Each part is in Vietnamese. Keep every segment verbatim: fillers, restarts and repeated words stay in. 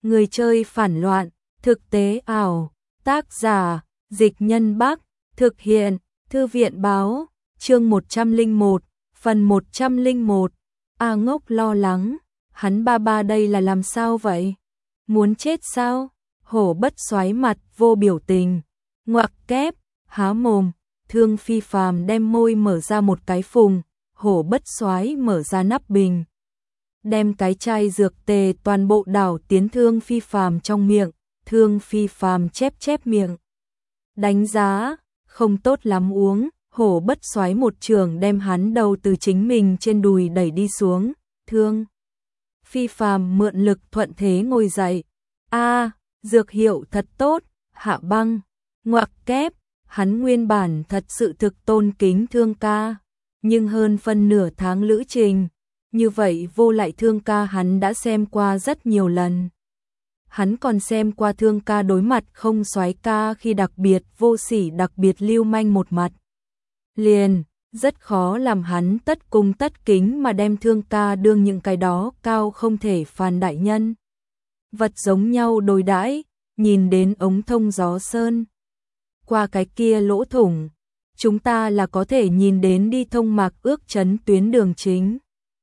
Người chơi phản loạn, thực tế ảo, tác giả, Dịch Nhân Bắc, thực hiện, Thư viện báo, chương một trăm lẻ một, phần một trăm lẻ một. A Ngốc lo lắng, hắn ba ba đây là làm sao vậy? Muốn chết sao? Hổ Bất Soái mặt vô biểu tình, ngoặc kép, há mồm, Thương Phi Phàm đem môi mở ra một cái phùng, Hổ Bất Soái mở ra nắp bình, đem cái chai dược tề toàn bộ đảo tiến Thương Phi Phàm trong miệng. Thương Phi Phàm chép chép miệng, đánh giá, không tốt lắm uống. Hổ Bất Soái một trường đem hắn đầu từ chính mình trên đùi đẩy đi xuống. Thương Phi Phàm mượn lực thuận thế ngồi dậy. A, dược hiệu thật tốt. Hạ Băng, ngoặc kép, hắn nguyên bản thật sự thực tôn kính Thương ca, nhưng hơn phân nửa tháng lữ trình, như vậy vô lại Thương ca hắn đã xem qua rất nhiều lần. Hắn còn xem qua Thương ca đối mặt không soái ca khi đặc biệt vô sỉ đặc biệt lưu manh một mặt. Liền, rất khó làm hắn tất cung tất kính mà đem Thương ca đương những cái đó cao không thể phàn đại nhân. Vật giống nhau đối đãi, nhìn đến ống thông gió sơn. Qua cái kia lỗ thủng, chúng ta là có thể nhìn đến đi thông Mạc Ước Trấn tuyến đường chính.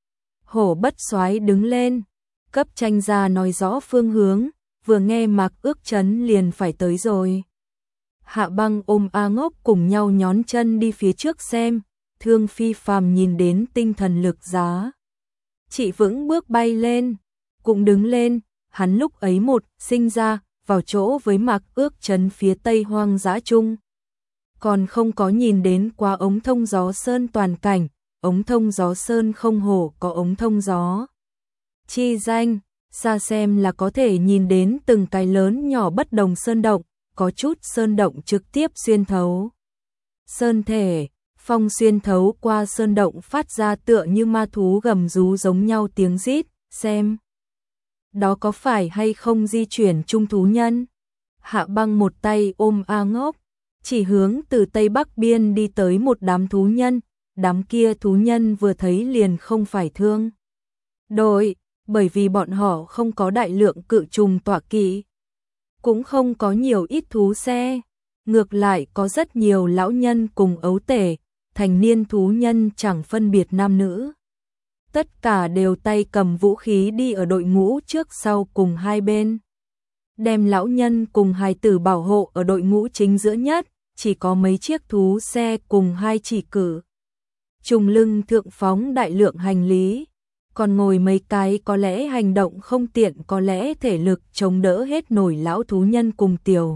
Hổ Bất Soái đứng lên, cấp tranh ra nói rõ phương hướng, vừa nghe Mạc Ước Trấn liền phải tới rồi. Hạ Băng ôm A Ngốc cùng nhau nhón chân đi phía trước xem. Thương Phi Phàm nhìn đến tinh thần lực giá chị vững bước bay lên, cũng đứng lên. Hắn lúc ấy một sinh ra vào chỗ với Mạc Ước Trấn phía tây hoang dã chung, còn không có nhìn đến qua ống thông gió sơn toàn cảnh. Ống thông gió sơn không hổ có ống thông gió chi danh, xa xem là có thể nhìn đến từng cái lớn nhỏ bất đồng sơn động. Có chút sơn động trực tiếp xuyên thấu sơn thể, phong xuyên thấu qua sơn động phát ra tựa như ma thú gầm rú giống nhau tiếng rít. Xem đó có phải hay không di chuyển chung thú nhân. Hạ Băng một tay ôm A Ngốc, chỉ hướng từ tây bắc biên đi tới một đám thú nhân. Đám kia thú nhân vừa thấy liền không phải thương đội, bởi vì bọn họ không có đại lượng cự trùng tọa kỵ, cũng không có nhiều ít thú xe, ngược lại có rất nhiều lão nhân cùng ấu tể, thành niên thú nhân chẳng phân biệt nam nữ. Tất cả đều tay cầm vũ khí đi ở đội ngũ trước sau cùng hai bên. Đem lão nhân cùng hài tử bảo hộ ở đội ngũ chính giữa nhất, chỉ có mấy chiếc thú xe cùng hai chỉ cử trùng lưng thượng phóng đại lượng hành lý. Còn ngồi mấy cái có lẽ hành động không tiện, có lẽ thể lực chống đỡ hết nổi lão thú nhân cùng tiểu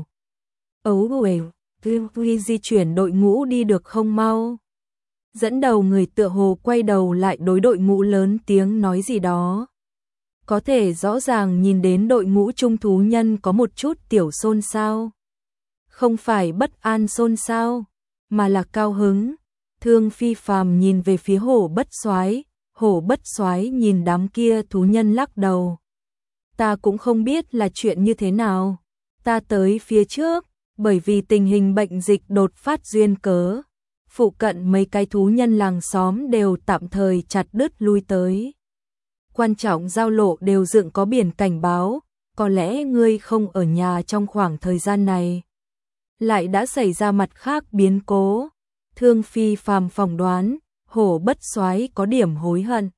ấu uể tuy di chuyển đội ngũ đi được không mau. Dẫn đầu người tựa hồ quay đầu lại đối đội ngũ lớn tiếng nói gì đó. Có thể rõ ràng nhìn đến đội ngũ trung thú nhân có một chút tiểu xôn xao. Không phải bất an xôn xao, mà là cao hứng. Thương Phi Phàm nhìn về phía Hổ Bất Soái. Hổ Bất Soái nhìn đám kia thú nhân lắc đầu. Ta cũng không biết là chuyện như thế nào. Ta tới phía trước, bởi vì tình hình bệnh dịch đột phát duyên cớ, phụ cận mấy cái thú nhân làng xóm đều tạm thời chặt đứt lui tới. Quan trọng giao lộ đều dựng có biển cảnh báo, có lẽ ngươi không ở nhà trong khoảng thời gian này. Lại đã xảy ra mặt khác biến cố. Thương Phi Phàm phỏng đoán, Hổ Bất Soái có điểm hối hận.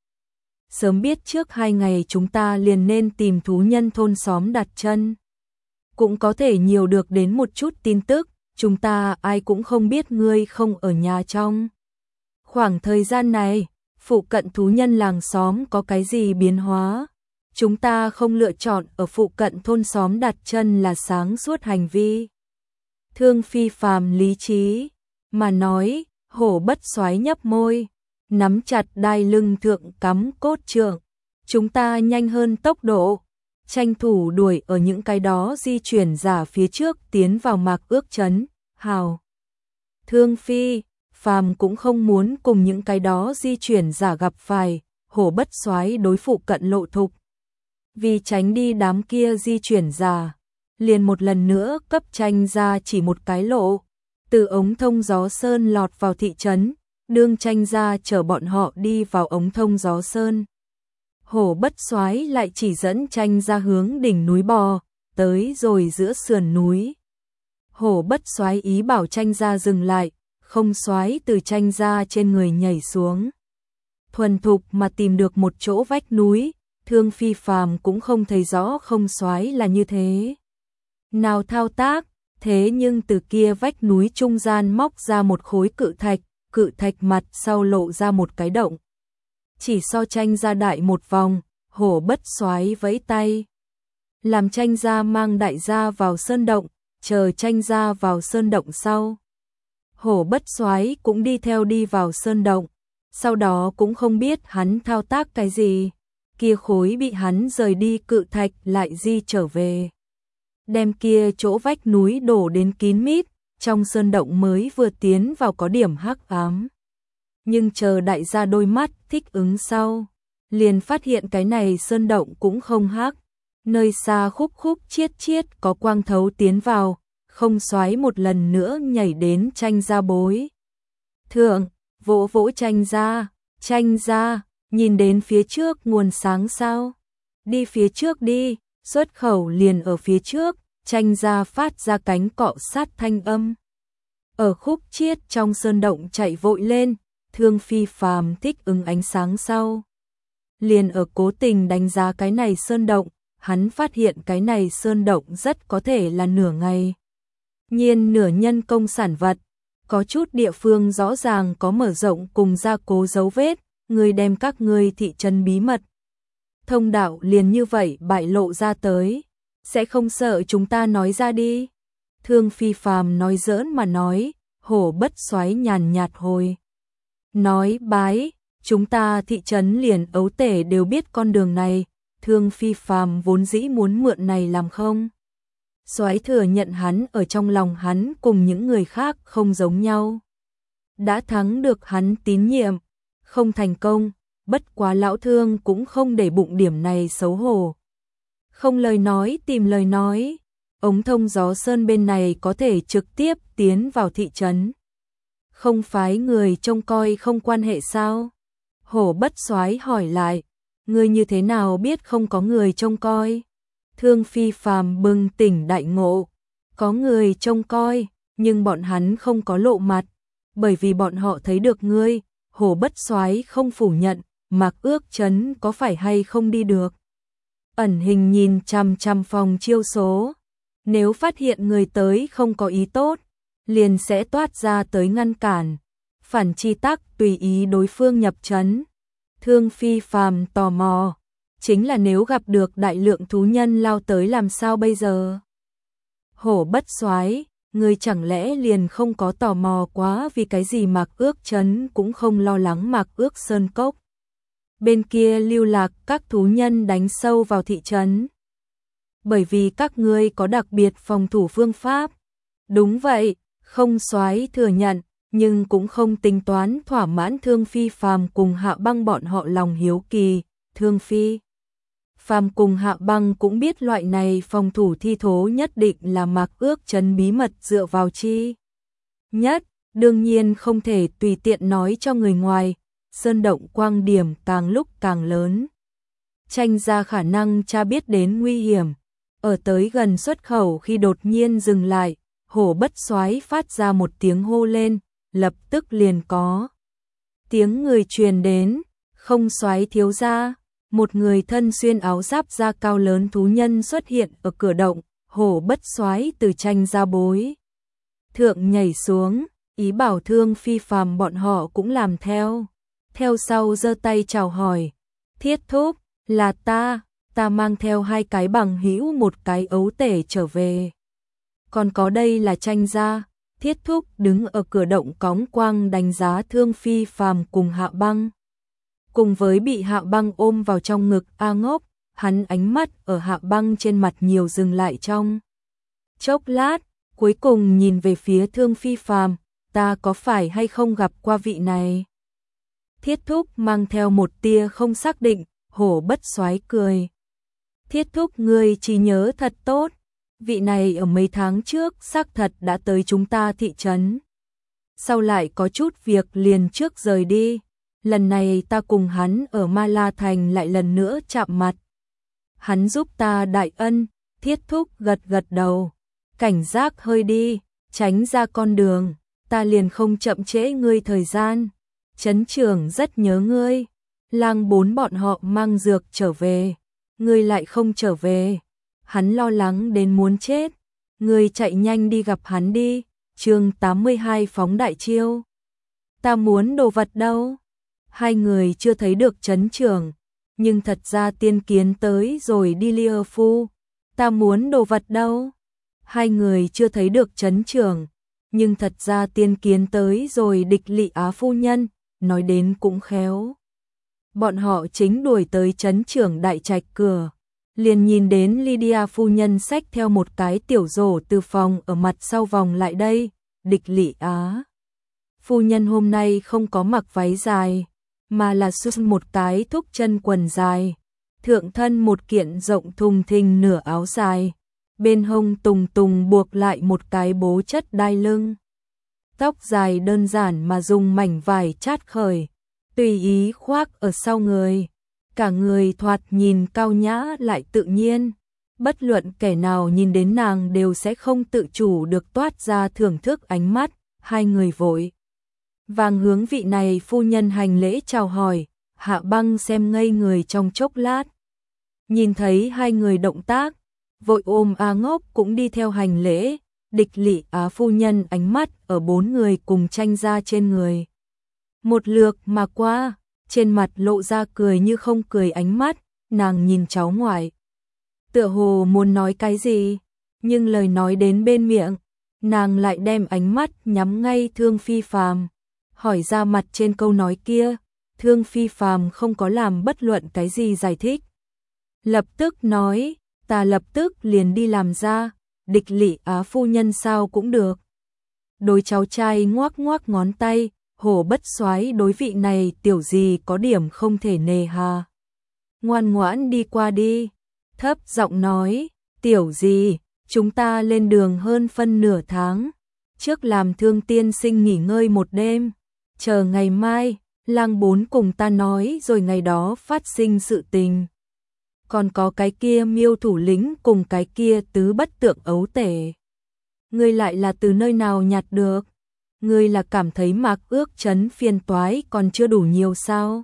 Sớm biết trước hai ngày chúng ta liền nên tìm thú nhân thôn xóm đặt chân. Cũng có thể nhiều được đến một chút tin tức, chúng ta ai cũng không biết ngươi không ở nhà trong khoảng thời gian này, phụ cận thú nhân làng xóm có cái gì biến hóa. Chúng ta không lựa chọn ở phụ cận thôn xóm đặt chân là sáng suốt hành vi. Thương Phi Phàm lý trí mà nói. Hổ Bất Soái nhấp môi, nắm chặt đai lưng thượng cắm cốt trượng. Chúng ta nhanh hơn tốc độ, tranh thủ đuổi ở những cái đó di chuyển giả phía trước tiến vào Mạc Ước Trấn. Hào. Thương Phi Phàm cũng không muốn cùng những cái đó di chuyển giả gặp phải. Hổ Bất Soái đối phụ cận lộ thục, vì tránh đi đám kia di chuyển giả, liền một lần nữa cấp tranh ra chỉ một cái lộ. Từ ống thông gió sơn lọt vào thị trấn, đương tranh ra chở bọn họ đi vào ống thông gió sơn. Hổ Bất Soái lại chỉ dẫn Tranh Gia hướng đỉnh núi bò, tới rồi giữa sườn núi. Hổ Bất Soái ý bảo Tranh Gia dừng lại, không Soái từ Tranh Gia trên người nhảy xuống. Thuần thục mà tìm được một chỗ vách núi, Thương Phi Phàm cũng không thấy rõ không Soái là như thế nào thao tác, thế nhưng từ kia vách núi trung gian móc ra một khối cự thạch, cự thạch mặt sau lộ ra một cái động. Chỉ so Tranh Gia đại một vòng, Hổ Bất Soái vẫy tay, làm Tranh Gia mang đại gia vào sơn động, chờ Tranh Gia vào sơn động sau. Hổ Bất Soái cũng đi theo đi vào sơn động, sau đó cũng không biết hắn thao tác cái gì, kia khối bị hắn rời đi cự thạch lại di trở về. Đem kia chỗ vách núi đổ đến kín mít, trong sơn động mới vừa tiến vào có điểm hắc ám. Nhưng chờ đại gia đôi mắt thích ứng sau, liền phát hiện cái này sơn động cũng không hắc, nơi xa khúc khúc chiết chiết có quang thấu tiến vào, không Soái một lần nữa nhảy đến Tranh Gia bối. Thượng, vỗ vỗ Tranh Gia, Tranh Gia, nhìn đến phía trước nguồn sáng sao? Đi phía trước đi, xuất khẩu liền ở phía trước, Tranh Gia phát ra cánh cọ sát thanh âm. Ở khúc chiết trong sơn động chạy vội lên, Thương Phi Phàm thích ứng ánh sáng sau. Liền ở cố tình đánh giá cái này sơn động, hắn phát hiện cái này sơn động rất có thể là nửa ngày. Nhiên nửa nhân công sản vật, có chút địa phương rõ ràng có mở rộng cùng gia cố dấu vết, người đem các ngươi thị trấn bí mật. Thông đạo liền như vậy bại lộ ra tới, sẽ không sợ chúng ta nói ra đi. Thương Phi Phàm nói giỡn mà nói, Hổ Bất Soái nhàn nhạt hồi. Nói bái, chúng ta thị trấn liền ấu tể đều biết con đường này, Thương Phi Phàm vốn dĩ muốn mượn này làm không. Soái thừa nhận hắn ở trong lòng hắn cùng những người khác không giống nhau. Đã thắng được hắn tín nhiệm, không thành công, bất quá lão Thương cũng không để bụng điểm này xấu hổ. Không lời nói tìm lời nói, ống thông gió sơn bên này có thể trực tiếp tiến vào thị trấn. Không phái người trông coi không quan hệ sao? Hổ Bất Soái hỏi lại, ngươi như thế nào biết không có người trông coi? Thương Phi Phàm bừng tỉnh đại ngộ, có người trông coi, nhưng bọn hắn không có lộ mặt, bởi vì bọn họ thấy được ngươi. Hổ Bất Soái không phủ nhận, Mạc Ước Trấn có phải hay không đi được. Ẩn hình nhìn chằm chằm phòng chiêu số, nếu phát hiện người tới không có ý tốt, liền sẽ toát ra tới ngăn cản, phản chi tắc tùy ý đối phương nhập trấn. Thương Phi Phàm tò mò, chính là nếu gặp được đại lượng thú nhân lao tới làm sao bây giờ? Hổ Bất Soái, ngươi chẳng lẽ liền không có tò mò quá vì cái gì Mạc Ước Trấn cũng không lo lắng Mạc Ước Sơn Cốc. Bên kia lưu lạc các thú nhân đánh sâu vào thị trấn. Bởi vì các ngươi có đặc biệt phòng thủ phương pháp. Đúng vậy, không Soái thừa nhận, nhưng cũng không tính toán thỏa mãn Thương Phi Phàm cùng Hạ Băng bọn họ lòng hiếu kỳ. Thương Phi Phàm cùng Hạ Băng cũng biết loại này phòng thủ thi thố nhất định là Mạc Ước Trấn bí mật dựa vào chi nhất, đương nhiên không thể tùy tiện nói cho người ngoài. Sơn động quang điểm càng lúc càng lớn, Tranh Gia khả năng cha biết đến nguy hiểm, ở tới gần xuất khẩu khi đột nhiên dừng lại, Hổ Bất Soái phát ra một tiếng hô lên, lập tức liền có tiếng người truyền đến, không Soái thiếu gia. Một người thân xuyên áo giáp da cao lớn thú nhân xuất hiện ở cửa động, Hổ Bất Soái từ Tranh Gia bối thượng nhảy xuống, ý bảo Thương Phi Phàm bọn họ cũng làm theo. Theo sau giơ tay chào hỏi, Thiết Thúc, là ta, ta mang theo hai cái bằng hữu một cái ấu tể trở về. Còn có đây là Tranh Gia. Thiết Thúc đứng ở cửa động cóng quang đánh giá Thương Phi Phàm cùng Hạ Băng. Cùng với bị Hạ Băng ôm vào trong ngực A Ngốc, hắn ánh mắt ở Hạ Băng trên mặt nhiều dừng lại trong chốc lát, cuối cùng nhìn về phía Thương Phi Phàm, ta có phải hay không gặp qua vị này? Thiết Thúc mang theo một tia không xác định, Hổ Bất Soái cười. Thiết Thúc ngươi trí nhớ thật tốt, vị này ở mấy tháng trước xác thật đã tới chúng ta thị trấn. Sau lại có chút việc liền trước rời đi, lần này ta cùng hắn ở Ma La Thành lại lần nữa chạm mặt. Hắn giúp ta đại ân, Thiết thúc gật gật đầu, cảnh giác hơi đi, tránh ra con đường, ta liền không chậm trễ ngươi thời gian. Trấn trưởng rất nhớ ngươi, Lang Bốn bọn họ mang dược trở về, ngươi lại không trở về, hắn lo lắng đến muốn chết, ngươi chạy nhanh đi gặp hắn đi. Chương tám mươi hai phóng đại chiêu. Ta muốn đồ vật đâu? Hai người chưa thấy được trấn trưởng, nhưng thật ra tiên kiến tới rồi đi Lia Phu. Ta muốn đồ vật đâu? Hai người chưa thấy được trấn trưởng, nhưng thật ra tiên kiến tới rồi địch Lị Á phu nhân, nói đến cũng khéo. Bọn họ chính đuổi tới trấn trưởng đại trạch cửa, liền nhìn đến Lydia phu nhân xách theo một cái tiểu rổ từ phòng ở mặt sau vòng lại đây. Địch Lị Á phu nhân hôm nay không có mặc váy dài, mà là xuất một cái thúc chân quần dài, thượng thân một kiện rộng thùng thình nửa áo dài, bên hông tùng tùng buộc lại một cái bố chất đai lưng. Tóc dài đơn giản mà dùng mảnh vải chát khởi, tùy ý khoác ở sau người, cả người thoạt nhìn cao nhã lại tự nhiên. Bất luận kẻ nào nhìn đến nàng đều sẽ không tự chủ được toát ra thưởng thức ánh mắt. Hai người vội vàng hướng vị này phu nhân hành lễ chào hỏi. Hạ Băng xem ngây người trong chốc lát, nhìn thấy hai người động tác, vội ôm A Ngốc cũng đi theo hành lễ. Địch Lị Á phu nhân ánh mắt ở bốn người cùng tranh ra trên người, một lượt mà qua, trên mặt lộ ra cười như không cười ánh mắt. Nàng nhìn cháu ngoại, tựa hồ muốn nói cái gì, nhưng lời nói đến bên miệng, nàng lại đem ánh mắt nhắm ngay Thương Phi Phàm, hỏi ra mặt trên câu nói kia. Thương Phi Phàm không có làm bất luận cái gì giải thích, lập tức nói, ta lập tức liền đi làm ra. Địch Lị Á phu nhân sao cũng được. Đối cháu trai ngoác ngoác ngón tay, Hổ Bất Soái đối vị này tiểu gì có điểm không thể nề hà. Ngoan ngoãn đi qua đi, thấp giọng nói, tiểu gì, chúng ta lên đường hơn phân nửa tháng, trước làm Thương tiên sinh nghỉ ngơi một đêm, chờ ngày mai, Lang Bốn cùng ta nói rồi ngày đó phát sinh sự tình. Còn có cái kia Miêu thủ lĩnh cùng cái kia tứ bất tượng ấu tể, ngươi lại là từ nơi nào nhặt được? Ngươi là cảm thấy Mạc Ước Trấn phiền toái còn chưa đủ nhiều sao?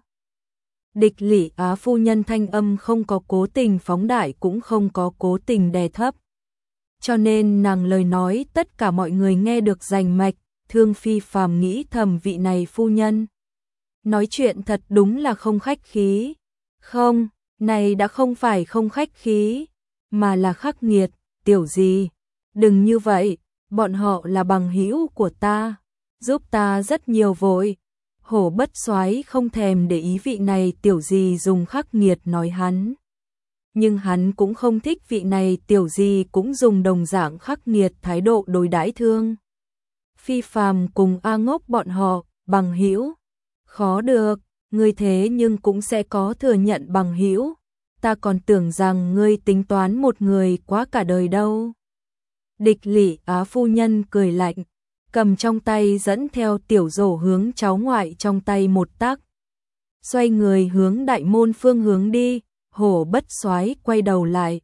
Địch Lị Á phu nhân thanh âm không có cố tình phóng đại cũng không có cố tình đè thấp, cho nên nàng lời nói tất cả mọi người nghe được rành mạch. Thương Phi Phàm nghĩ thầm vị này phu nhân nói chuyện thật đúng là không khách khí. Không, này đã không phải không khách khí, mà là khắc nghiệt. Tiểu gì, đừng như vậy, bọn họ là bằng hữu của ta, giúp ta rất nhiều vội. Hổ Bất Soái không thèm để ý vị này tiểu gì dùng khắc nghiệt nói hắn, nhưng hắn cũng không thích vị này tiểu gì cũng dùng đồng dạng khắc nghiệt thái độ đối đãi Thương Phi Phàm cùng A Ngốc bọn họ. Bằng hữu? Khó được, ngươi thế nhưng cũng sẽ có thừa nhận bằng hữu, ta còn tưởng rằng ngươi tính toán một người quá cả đời đâu. Địch Lị Á phu nhân cười lạnh, cầm trong tay dẫn theo tiểu rổ hướng cháu ngoại trong tay một tác, xoay người hướng đại môn phương hướng đi. Hổ Bất Soái quay đầu lại,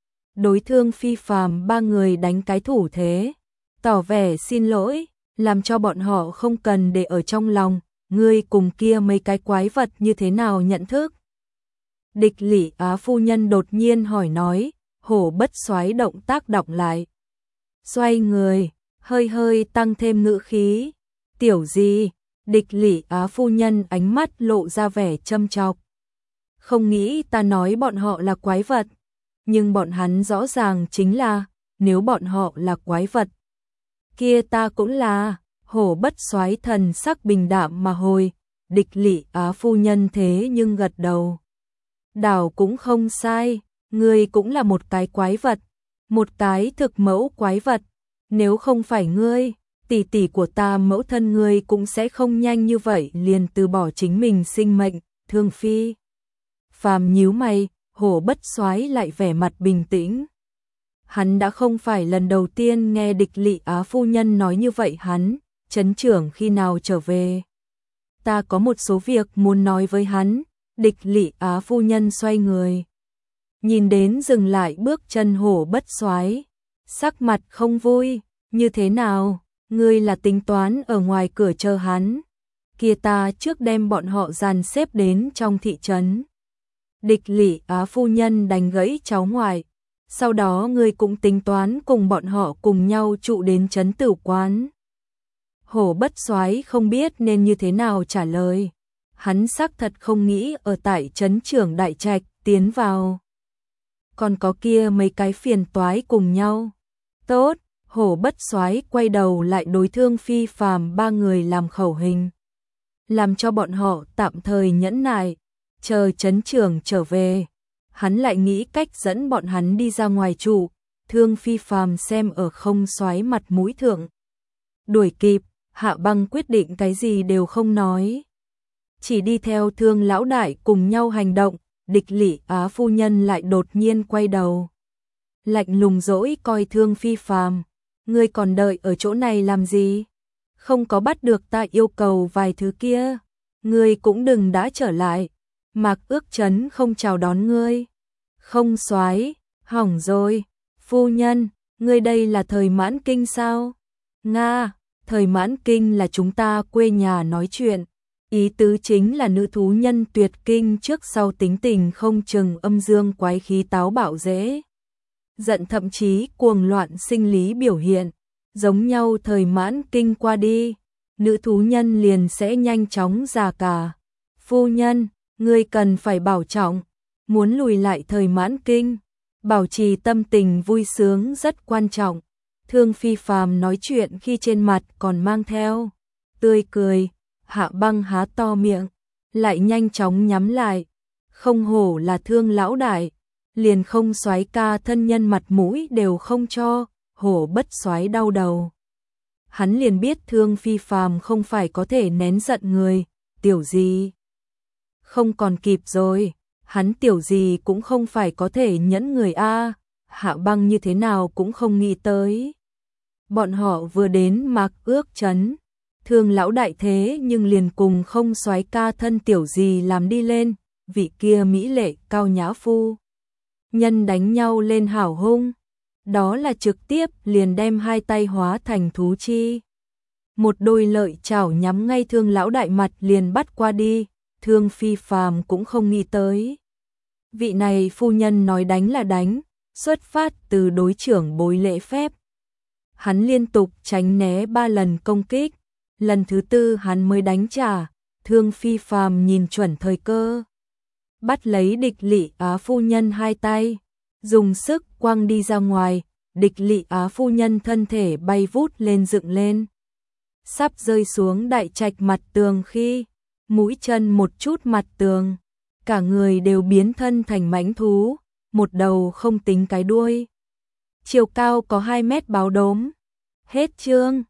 đối Thương Phi Phàm ba người đánh cái thủ thế, tỏ vẻ xin lỗi, làm cho bọn họ không cần để ở trong lòng. Ngươi cùng kia mấy cái quái vật như thế nào nhận thức? Địch Lị Á phu nhân đột nhiên hỏi nói. Hổ Bất Soái động tác đọc lại, xoay người, hơi hơi tăng thêm ngữ khí. Tiểu gì? Địch Lị Á phu nhân ánh mắt lộ ra vẻ châm chọc. Không nghĩ ta nói bọn họ là quái vật, nhưng bọn hắn rõ ràng chính là, nếu bọn họ là quái vật, kia ta cũng là. Hổ Bất Soái thần sắc bình đạm mà hồi. Địch Lị Á phu nhân thế nhưng gật đầu. Đảo cũng không sai, ngươi cũng là một cái quái vật, một cái thực mẫu quái vật. Nếu không phải ngươi, tỷ tỷ của ta mẫu thân ngươi cũng sẽ không nhanh như vậy liền từ bỏ chính mình sinh mệnh. Thương Phi Phàm nhíu mày, Hổ Bất Soái lại vẻ mặt bình tĩnh. Hắn đã không phải lần đầu tiên nghe Địch Lị Á phu nhân nói như vậy. Hắn, trấn trưởng khi nào trở về? ta có một số việc muốn nói với hắn. Địch Lị Á phu nhân xoay người, nhìn đến dừng lại bước chân Hổ Bất Soái, sắc mặt không vui, như thế nào, ngươi là tính toán ở ngoài cửa chờ hắn, kia ta trước đem bọn họ dàn xếp đến trong thị trấn. Địch Lị Á phu nhân đành gãy cháu ngoại, sau đó ngươi cũng tính toán cùng bọn họ cùng nhau trụ đến trấn Tử Quán. Hổ Bất Soái không biết nên như thế nào trả lời, hắn xác thật không nghĩ ở tại trấn trưởng đại trạch tiến vào. Còn có kia mấy cái phiền toái cùng nhau. Tốt, Hổ Bất Soái quay đầu lại đối Thương Phi Phàm ba người làm khẩu hình, làm cho bọn họ tạm thời nhẫn nại, chờ trấn trưởng trở về, hắn lại nghĩ cách dẫn bọn hắn đi ra ngoài trụ. Thương Phi Phàm xem ở không Soái mặt mũi thượng, đuổi kịp, Hạ Băng quyết định cái gì đều không nói, chỉ đi theo Thương lão đại cùng nhau hành động. Địch Lị Á phu nhân lại đột nhiên quay đầu, lạnh lùng dỗi coi Thương Phi Phàm, ngươi còn đợi ở chỗ này làm gì? Không có bắt được ta yêu cầu vài thứ kia, ngươi cũng đừng đã trở lại. Mạc Ước Chấn không chào đón ngươi. Không Soái, hỏng rồi, phu nhân, ngươi đây là Thời Mãn Kinh sao? Nga, Thời Mãn Kinh là chúng ta quê nhà nói chuyện. Ý tứ chính là nữ thú nhân tuyệt kinh trước sau tính tình không chừng, âm dương quái khí, táo bạo dễ giận, thậm chí cuồng loạn sinh lý biểu hiện. Giống nhau Thời Mãn Kinh qua đi, nữ thú nhân liền sẽ nhanh chóng già cả. Phu nhân, ngươi cần phải bảo trọng, muốn lùi lại Thời Mãn Kinh, bảo trì tâm tình vui sướng rất quan trọng. Thương Phi Phàm nói chuyện khi trên mặt còn mang theo tươi cười. Hạ Băng há to miệng, lại nhanh chóng nhắm lại. Không hổ là Thương lão đại, liền không Soái ca thân nhân mặt mũi đều không cho. Hổ Bất Soái đau đầu, hắn liền biết Thương Phi Phàm không phải có thể nén giận người. Tiểu gì không còn kịp rồi, hắn tiểu gì cũng không phải có thể nhẫn người a. Hạ Băng như thế nào cũng không nghĩ tới, bọn họ vừa đến Mạc Ước Trấn, Thương lão đại thế nhưng liền cùng không Soái ca thân tiểu gì làm đi lên. Vị kia mỹ lệ cao nhã phu nhân đánh nhau lên hảo hung, đó là trực tiếp liền đem hai tay hóa thành thú chi, một đôi lợi chảo nhắm ngay Thương lão đại mặt liền bắt qua đi. Thương Phi Phàm cũng không nghĩ tới, vị này phu nhân nói đánh là đánh, xuất phát từ đối trưởng bối lễ phép. Hắn liên tục tránh né ba lần công kích, lần thứ tư hắn mới đánh trả. Thương Phi Phàm nhìn chuẩn thời cơ, bắt lấy Địch Lị Á phu nhân hai tay, dùng sức quăng đi ra ngoài. Địch Lị Á phu nhân thân thể bay vút lên dựng lên, sắp rơi xuống đại trạch mặt tường khi mũi chân một chút mặt tường, cả người đều biến thân thành mãnh thú, một đầu không tính cái đuôi, chiều cao có hai mét báo đốm. Hết chương.